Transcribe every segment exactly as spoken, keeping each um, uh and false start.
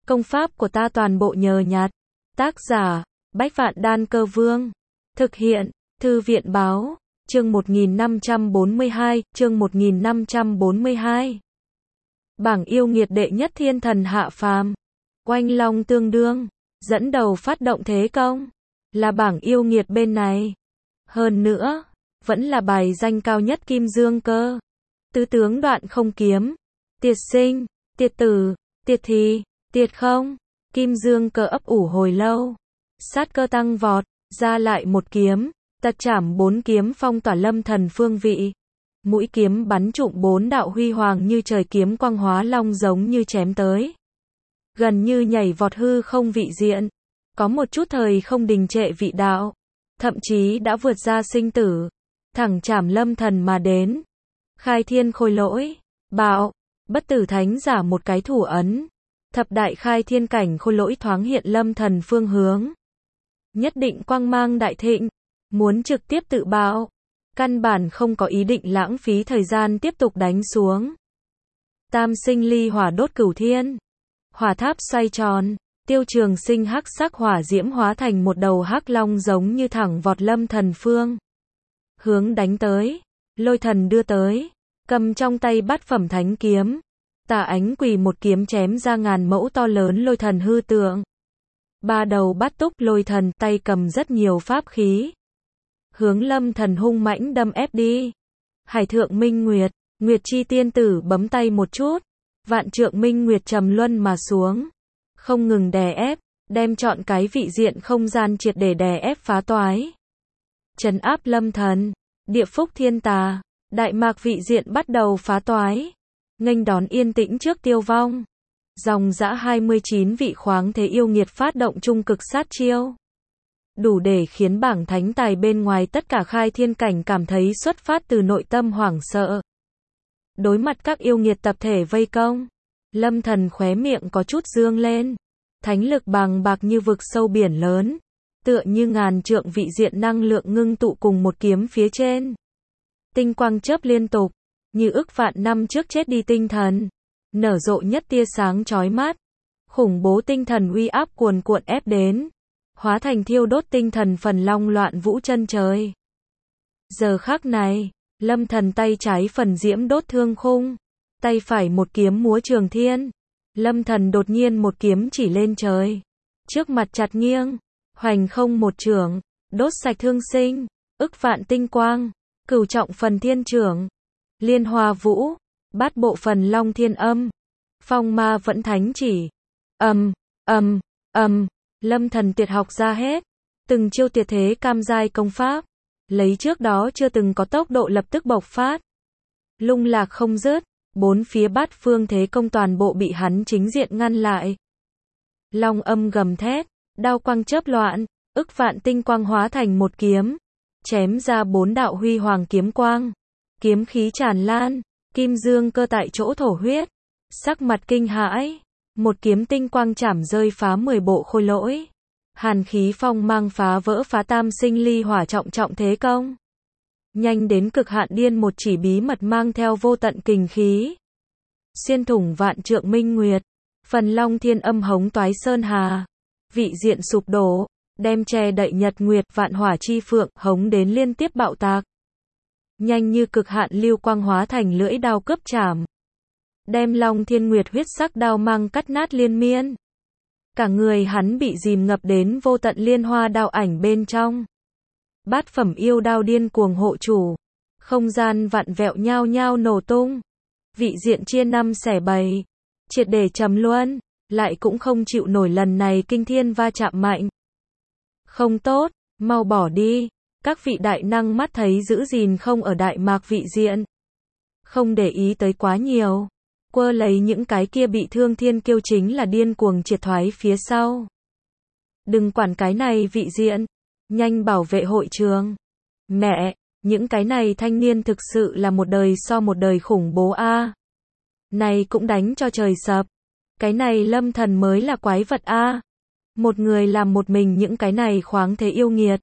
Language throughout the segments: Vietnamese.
Công pháp của ta toàn bộ nhờ nhặt. Tác giả, Bách Vạn Đan Cơ Vương. Thực hiện, Thư viện Báo. Chương một nghìn năm trăm bốn mươi hai, chương một nghìn năm trăm bốn mươi hai. Bảng yêu nghiệt đệ nhất thiên thần hạ phàm. Oanh long tương đương, dẫn đầu phát động thế công. Là bảng yêu nghiệt bên này. Hơn nữa, vẫn là bài danh cao nhất Kim Dương Cơ. Tứ tướng Đoạn Không kiếm. Tiệt sinh, tiệt tử, tiệt thì, tiệt không. Kim Dương Cơ ấp ủ hồi lâu. Sát cơ tăng vọt, ra lại một kiếm. Tật chảm bốn kiếm phong tỏa Lâm Thần phương vị. Mũi kiếm bắn trụng bốn đạo huy hoàng như trời kiếm quang hóa long giống như chém tới. Gần như nhảy vọt hư không vị diện. Có một chút thời không đình trệ vị đạo. Thậm chí đã vượt ra sinh tử. Thẳng chảm Lâm Thần mà đến. Khai thiên khôi lỗi. Bạo. Bất tử thánh giả một cái thủ ấn. Thập đại khai thiên cảnh khôi lỗi thoáng hiện Lâm Thần phương hướng. Nhất định quang mang đại thịnh. Muốn trực tiếp tự bạo. Căn bản không có ý định lãng phí thời gian tiếp tục đánh xuống. Tam sinh ly hỏa đốt cửu thiên. Hỏa tháp xoay tròn. Tiêu Trường Sinh hắc sắc hỏa diễm hóa thành một đầu hắc long giống như thẳng vọt Lâm Thần phương. Hướng đánh tới. Lôi Thần đưa tới. Cầm trong tay bát phẩm thánh kiếm. Tà ánh quỳ một kiếm chém ra ngàn mẫu to lớn lôi thần hư tượng. Ba đầu bát túc lôi thần tay cầm rất nhiều pháp khí. Hướng Lâm Thần hung mãnh đâm ép đi. Hải thượng minh nguyệt, Nguyệt chi tiên tử bấm tay một chút. Vạn trượng minh nguyệt trầm luân mà xuống. Không ngừng đè ép, đem trọn cái vị diện không gian triệt để đè ép phá toái. Trấn áp Lâm Thần, địa phúc thiên tà, đại mạc vị diện bắt đầu phá toái. Nghênh đón yên tĩnh trước tiêu vong. Dòng dã hai mươi chín vị khoáng thế yêu nghiệt phát động trung cực sát chiêu. Đủ để khiến bảng thánh tài bên ngoài tất cả khai thiên cảnh cảm thấy xuất phát từ nội tâm hoảng sợ. Đối mặt các yêu nghiệt tập thể vây công. Lâm Thần khóe miệng có chút dương lên. Thánh lực bàng bạc như vực sâu biển lớn. Tựa như ngàn trượng vị diện năng lượng ngưng tụ cùng một kiếm phía trên. Tinh quang chớp liên tục. Như ức vạn năm trước chết đi tinh thần. Nở rộ nhất tia sáng chói mắt. Khủng bố tinh thần uy áp cuồn cuộn ép đến. Hóa thành thiêu đốt tinh thần phần long loạn vũ chân trời. Giờ khắc này, Lâm Thần tay trái phần diễm đốt thương khung. Tay phải một kiếm múa trường thiên. Lâm Thần đột nhiên một kiếm chỉ lên trời. Trước mặt chặt nghiêng. Hoành không một chưởng. Đốt sạch thương sinh. Ức vạn tinh quang. Cửu trọng phần thiên chưởng. Liên hoa vũ. Bát bộ phần long thiên âm. Phong ma vẫn thánh chỉ. Ầm, ầm, ầm. Lâm Thần tuyệt học ra hết. Từng chiêu tuyệt thế cam giai công pháp. Lấy trước đó chưa từng có tốc độ lập tức bộc phát. Lung lạc không dứt. Bốn phía bát phương thế công toàn bộ bị hắn chính diện ngăn lại. Long âm gầm thét. Đao quang chớp loạn. Ức vạn tinh quang hóa thành một kiếm. Chém ra bốn đạo huy hoàng kiếm quang. Kiếm khí tràn lan. Kim Dương Cơ tại chỗ thổ huyết. Sắc mặt kinh hãi. Một kiếm tinh quang chảm rơi phá mười bộ khôi lỗi. Hàn khí phong mang phá vỡ phá tam sinh ly hỏa trọng trọng thế công. Nhanh đến cực hạn điên một chỉ bí mật mang theo vô tận kình khí. Xuyên thủng vạn trượng minh nguyệt. Phần long thiên âm hống toái sơn hà. Vị diện sụp đổ. Đem che đậy nhật nguyệt vạn hỏa chi phượng hống đến liên tiếp bạo tạc. Nhanh như cực hạn lưu quang hóa thành lưỡi đao cướp chảm. Đem long thiên nguyệt huyết sắc đao mang cắt nát liên miên. Cả người hắn bị dìm ngập đến vô tận liên hoa đao ảnh bên trong. Bát phẩm yêu đao điên cuồng hộ chủ. Không gian vặn vẹo nhao nhao nổ tung. Vị diện chia năm xẻ bảy. Triệt để trầm luân. Lại cũng không chịu nổi lần này kinh thiên va chạm mạnh. Không tốt, mau bỏ đi. Các vị đại năng mắt thấy giữ gìn không ở đại mạc vị diện. Không để ý tới quá nhiều. Quơ lấy những cái kia bị thương thiên kiêu chính là điên cuồng triệt thoái phía sau. Đừng quản cái này vị diện. Nhanh bảo vệ hội trường. Mẹ, những cái này thanh niên thực sự là một đời so một đời khủng bố a. À. Này cũng đánh cho trời sập. Cái này Lâm Thần mới là quái vật a. À. Một người làm một mình những cái này khoáng thế yêu nghiệt.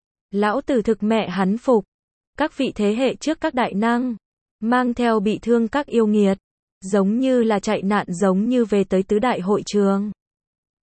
Lão tử thực mẹ hắn phục. Các vị thế hệ trước các đại năng. Mang theo bị thương các yêu nghiệt. Giống như là chạy nạn giống như về tới tứ đại hội trường.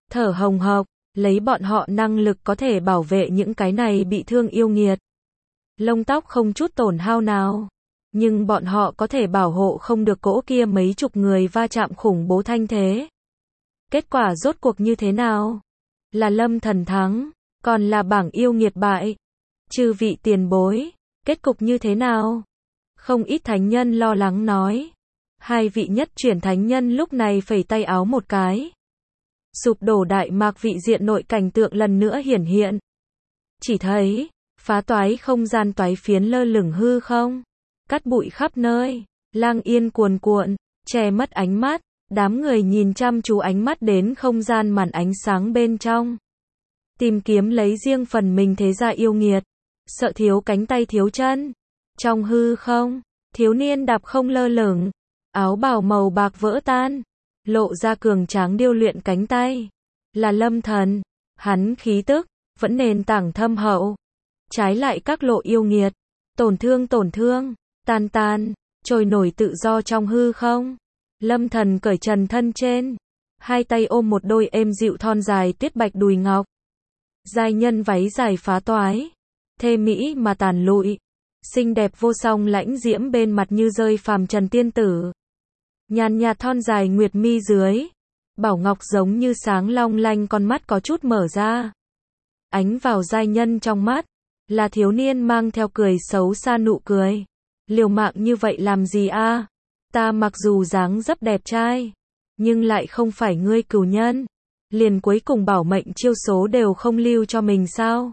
thở hồng hộc, lấy bọn họ năng lực có thể bảo vệ những cái này bị thương yêu nghiệt. Lông tóc không chút tổn hao nào. Nhưng bọn họ có thể bảo hộ không được cỗ kia mấy chục người va chạm khủng bố thanh thế. Kết quả rốt cuộc như thế nào? Là Lâm Thần thắng, còn là bảng yêu nghiệt bại. Chư vị tiền bối, kết cục như thế nào? Không ít thánh nhân lo lắng nói. Hai vị nhất chuyển thánh nhân lúc này phẩy tay áo một cái. Sụp đổ đại mạc vị diện nội cảnh tượng lần nữa hiển hiện. Chỉ thấy, phá toái không gian toái phiến lơ lửng hư không, cắt bụi khắp nơi, lang yên cuồn cuộn, che mất ánh mắt, đám người nhìn chăm chú ánh mắt đến không gian màn ánh sáng bên trong. Tìm kiếm lấy riêng phần mình thế gia yêu nghiệt, sợ thiếu cánh tay thiếu chân. Trong hư không, thiếu niên đạp không lơ lửng, áo bào màu bạc vỡ tan, lộ ra cường tráng điêu luyện cánh tay. Là Lâm Thần, hắn khí tức, vẫn nền tảng thâm hậu. Trái lại các lộ yêu nghiệt, tổn thương tổn thương, tan tan, trôi nổi tự do trong hư không. Lâm Thần cởi trần thân trên, hai tay ôm một đôi êm dịu thon dài tuyết bạch đùi ngọc. Giai nhân váy dài phá toái, thê mỹ mà tàn lụi, xinh đẹp vô song lãnh diễm bên mặt như rơi phàm trần tiên tử. Nhàn nhạt thon dài nguyệt mi dưới, bảo ngọc giống như sáng long lanh, con mắt có chút mở ra. Ánh vào giai nhân trong mắt, là thiếu niên mang theo cười xấu xa nụ cười. Liều mạng như vậy làm gì a? Ta mặc dù dáng dấp đẹp trai, nhưng lại không phải ngươi cửu nhân. Liền cuối cùng bảo mệnh chiêu số đều không lưu cho mình sao?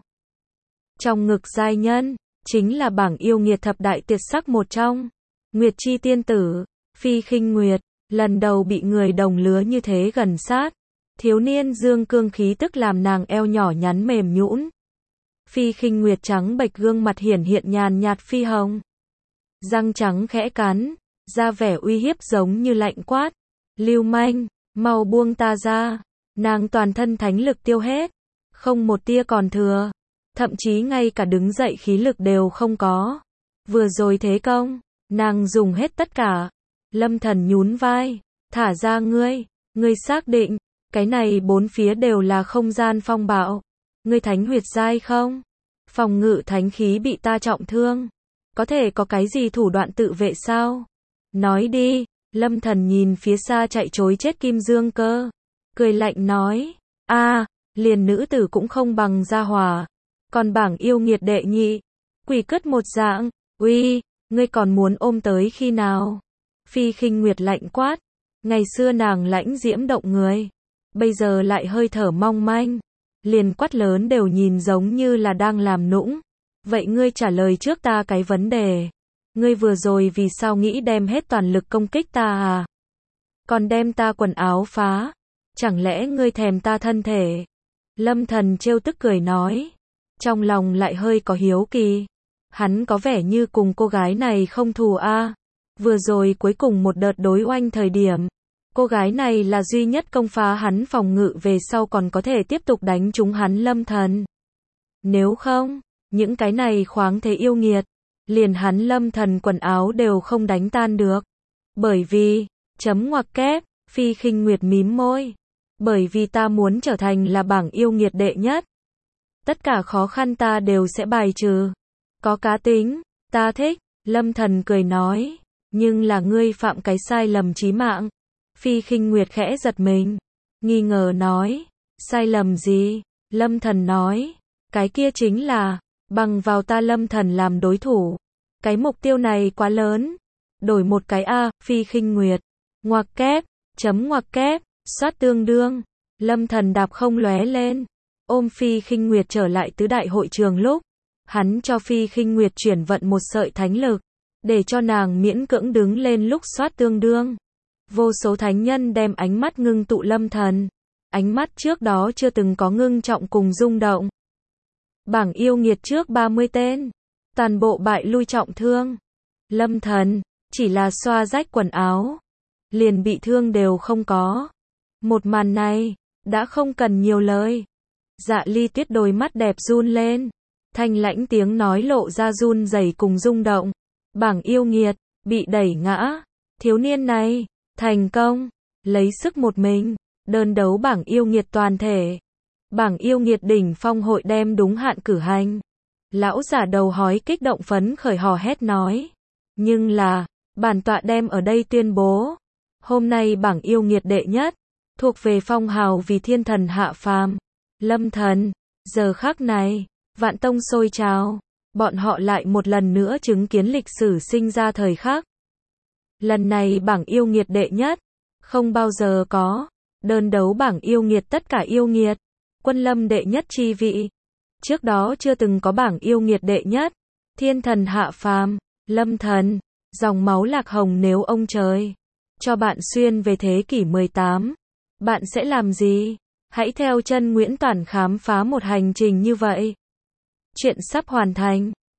Trong ngực giai nhân, chính là bảng yêu nghiệt thập đại tuyệt sắc một trong. Nguyệt chi tiên tử, Phi Khinh Nguyệt, lần đầu bị người đồng lứa như thế gần sát. Thiếu niên dương cương khí tức làm nàng eo nhỏ nhắn mềm nhũn. Phi Khinh Nguyệt trắng bệch gương mặt hiển hiện nhàn nhạt phi hồng. Răng trắng khẽ cắn, ra vẻ uy hiếp giống như lạnh quát. Lưu manh, mau buông ta ra. Nàng toàn thân thánh lực tiêu hết, không một tia còn thừa, thậm chí ngay cả đứng dậy khí lực đều không có. Vừa rồi thế công, nàng dùng hết tất cả. Lâm Thần nhún vai, thả ra ngươi, ngươi xác định, cái này bốn phía đều là không gian phong bạo. Ngươi thánh huyệt giai không? Phòng ngự thánh khí bị ta trọng thương, có thể có cái gì thủ đoạn tự vệ sao? Nói đi. Lâm Thần nhìn phía xa chạy trối chết Kim Dương Cơ, cười lạnh nói, a, liền nữ tử cũng không bằng gia hòa, còn bảng yêu nghiệt đệ nhị, quỷ cất một dạng, uy, ngươi còn muốn ôm tới khi nào? Phi Khinh Nguyệt lạnh quát, ngày xưa nàng lãnh diễm động người, bây giờ lại hơi thở mong manh, liền quát lớn đều nhìn giống như là đang làm nũng. Vậy ngươi trả lời trước ta cái vấn đề, ngươi vừa rồi vì sao nghĩ đem hết toàn lực công kích ta à? Còn đem ta quần áo phá? Chẳng lẽ ngươi thèm ta thân thể? Lâm Thần trêu tức cười nói, trong lòng lại hơi có hiếu kỳ. Hắn có vẻ như cùng cô gái này không thù a. À. Vừa rồi cuối cùng một đợt đối oanh thời điểm, cô gái này là duy nhất công phá hắn phòng ngự, về sau còn có thể tiếp tục đánh trúng hắn Lâm Thần. Nếu không, những cái này khoáng thế yêu nghiệt, liền hắn Lâm Thần quần áo đều không đánh tan được. Bởi vì, chấm ngoặc kép, Phi Khinh Nguyệt mím môi. Bởi vì ta muốn trở thành là bảng yêu nghiệt đệ nhất. Tất cả khó khăn ta đều sẽ bài trừ. Có cá tính, ta thích. Lâm Thần cười nói, nhưng là ngươi phạm cái sai lầm chí mạng. Phi Khinh Nguyệt khẽ giật mình, nghi ngờ nói, sai lầm gì? Lâm Thần nói, cái kia chính là, bằng vào ta Lâm Thần làm đối thủ. Cái mục tiêu này quá lớn. Đổi một cái a, Phi Khinh Nguyệt. Ngoặc kép, chấm ngoặc kép, soát tương đương. Lâm Thần đạp không lóe lên, ôm Phi Khinh Nguyệt trở lại tứ đại hội trường lúc, hắn cho Phi Khinh Nguyệt chuyển vận một sợi thánh lực, để cho nàng miễn cưỡng đứng lên lúc soát tương đương. Vô số thánh nhân đem ánh mắt ngưng tụ Lâm Thần, ánh mắt trước đó chưa từng có ngưng trọng cùng rung động. Bảng yêu nghiệt trước ba mươi tên, toàn bộ bại lui trọng thương. Lâm Thần chỉ là xoa rách quần áo, liền bị thương đều không có. Một màn này đã không cần nhiều lời. Dạ Ly Tuyết đôi mắt đẹp run lên, thanh lãnh tiếng nói lộ ra run rẩy cùng rung động. Bảng yêu nghiệt bị đẩy ngã, thiếu niên này thành công lấy sức một mình Đơn đấu bảng yêu nghiệt toàn thể. Bảng yêu nghiệt đỉnh phong hội đem đúng hạn cử hành. Lão giả đầu hói kích động phấn khởi hò hét nói. Nhưng là, bản tọa đem ở đây tuyên bố. Hôm nay bảng yêu nghiệt đệ nhất, thuộc về phong hào vì thiên thần hạ phàm. Lâm thần, giờ khắc này, vạn tông sôi trào. Bọn họ lại một lần nữa chứng kiến lịch sử sinh ra thời khắc. Lần này bảng yêu nghiệt đệ nhất, không bao giờ có. Đơn đấu bảng yêu nghiệt tất cả yêu nghiệt. Quân lâm đệ nhất chi vị. Trước đó chưa từng có bảng yêu nghiệt đệ nhất. Thiên thần hạ phàm, lâm thần, dòng máu lạc hồng nếu ông trời cho bạn xuyên về thế kỷ mười tám, bạn sẽ làm gì? Hãy theo chân Nguyễn Toản khám phá một hành trình như vậy. Chuyện sắp hoàn thành.